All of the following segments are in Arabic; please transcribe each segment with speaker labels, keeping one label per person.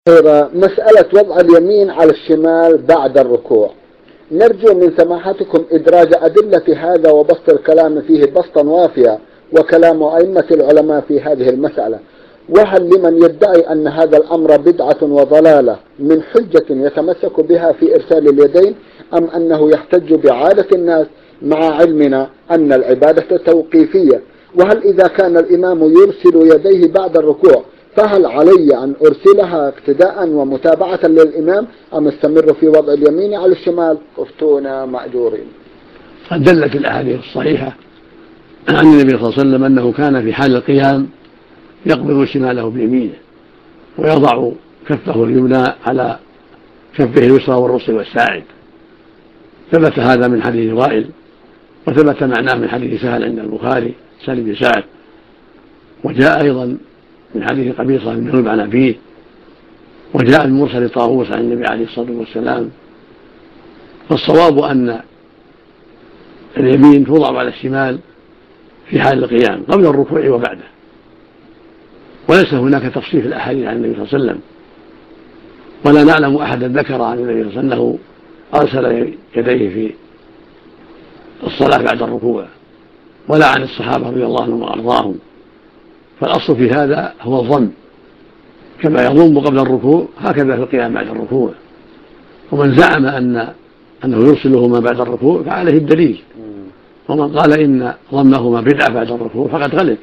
Speaker 1: مسألة وضع اليمين على الشمال بعد الركوع، نرجو من سماحتكم إدراج أدلة هذا وبسط الكلام فيه بسطا وافيا وكلام أئمة العلماء في هذه المسألة. وهل لمن يدعي أن هذا الأمر بدعة وضلالة من حجة يتمسك بها في إرسال اليدين، أم أنه يحتج بعادة الناس مع علمنا أن العبادة توقيفية؟ وهل إذا كان الإمام يرسل يديه بعد الركوع فهل علي أن أرسلها اقتداء ومتابعة للإمام أم استمر في وضع اليمين على الشمال؟ افتونا مأجورين.
Speaker 2: قد دلت الأحاديث الصحيحة عن النبي صلى الله عليه وسلم أنه كان في حال القيام يقبض شماله بيمينه ويضع كفه اليمنى على كفه اليسرى والرسل والساعد. ثبت هذا من حديث وائل، وثبت معناه من حديث سهل عند البخاري سهل بن سعد، وجاء أيضا من حديث قبيصة بن هرب عن أبيه، وجاء من مرسل طاووس عن النبي عليه الصلاة والسلام. فالصواب أن اليمين توضع على الشمال في حال القيام قبل الركوع وبعده، وليس هناك تفصيل في الأحاديث عن النبي صلى الله عليه وسلم، ولا نعلم أحدا ذكر عن النبي صلى الله عليه وسلم أنه أرسل يديه في الصلاة بعد الركوع، ولا عن الصحابة رضي الله عنهم وأرضاهم. فالأصل في هذا هو الضم، كما يضم قبل الركوع هكذا في القيام بعد الركوع. ومن زعم أنه يرسلهما بعد الركوع فعليه الدليل، ومن قال إن ضمهما بدعة بعد الركوع فقد غلط.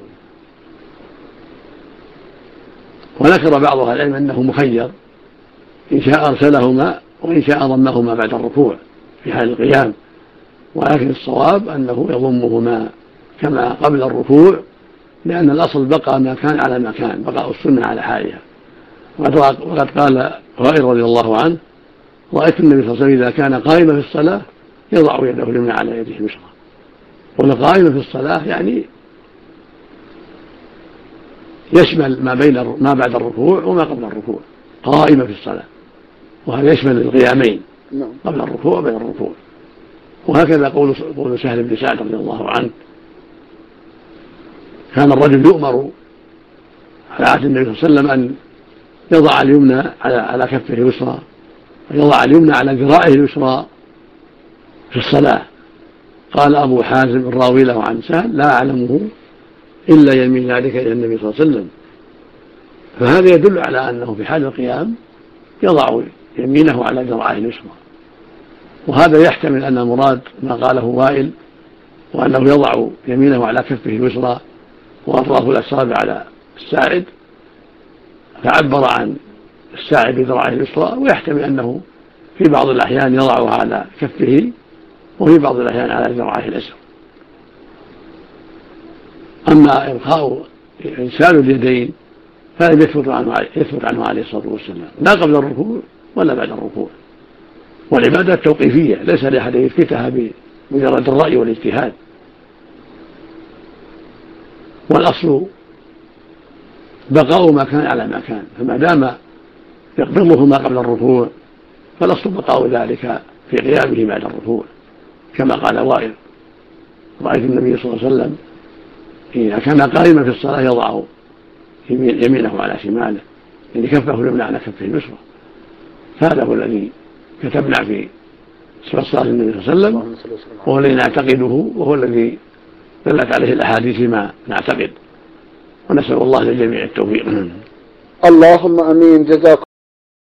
Speaker 2: وذكر بعض أهل العلم أنه مخير، إن شاء أرسلهما وإن شاء ضمهما بعد الركوع في حال القيام، ولكن الصواب أنه يضمهما كما قبل الركوع، لأن الأصل بقى ما كان على ما كان، بقاء السنة على حالها. وقد قال وائل رضي الله عنه: رأيت النبي صلى الله عليه وسلم إذا كان قائما في الصلاة يضع يده اليمنى على يده اليسرى. والقائم في الصلاة يعني يشمل ما بعد الركوع وما قبل الركوع، قائمة في الصلاة، وهذا يشمل القيامين قبل الركوع وبين الركوع. وهكذا قول سهل بن سعد رضي الله عنه: كان الرجل يؤمر على عهد النبي صلى الله عليه وسلم أن يضع اليمنى على كفه اليسرى ويضع اليمنى على ذراعه اليسرى في الصلاة. قال أبو حازم الراوي له عن سهل: لا أعلمه إلا يمين ذلك إلى النبي صلى الله عليه وسلم. فهذا يدل على أنه في حال القيام يضع يمينه على ذراعه اليسرى، وهذا يحتمل أن المراد ما قاله وائل، وأنه يضع يمينه على كفه اليسرى وأطراف الأصابع على الساعد، فعبر عن الساعد بذراعه اليسرى، ويحتمل أنه في بعض الأحيان يضعها على كفه وفي بعض الأحيان على ذراعه اليسرى. أما إرسال اليدين فلم يثبت عنه عليه الصلاة والسلام، لا قبل الركوع ولا بعد الركوع. والعبادة توقيفية، ليس لأحد يثبتها بمجرد الرأي والاجتهاد. والأصل بقاء ما كان على ما كان، فما دام يقبضهما قبل الركوع فالأصل بقاء ذلك في قيامه بعد الركوع، كما قال وائل: رأيت النبي صلى الله عليه وسلم إذا كان قائما في الصلاة يضع يمينه على شماله، يعني كفه اليمنى على كفه اليسرى. هذا هو الذي كتبنا في صفة صلاة النبي صلى الله عليه وسلم، وهو الذي نعتقده، وهو الذي دلت عليه الأحاديث فيما نعتقد. ونسأل الله للجميع التوفيق.
Speaker 1: اللهم أمين. جزاكم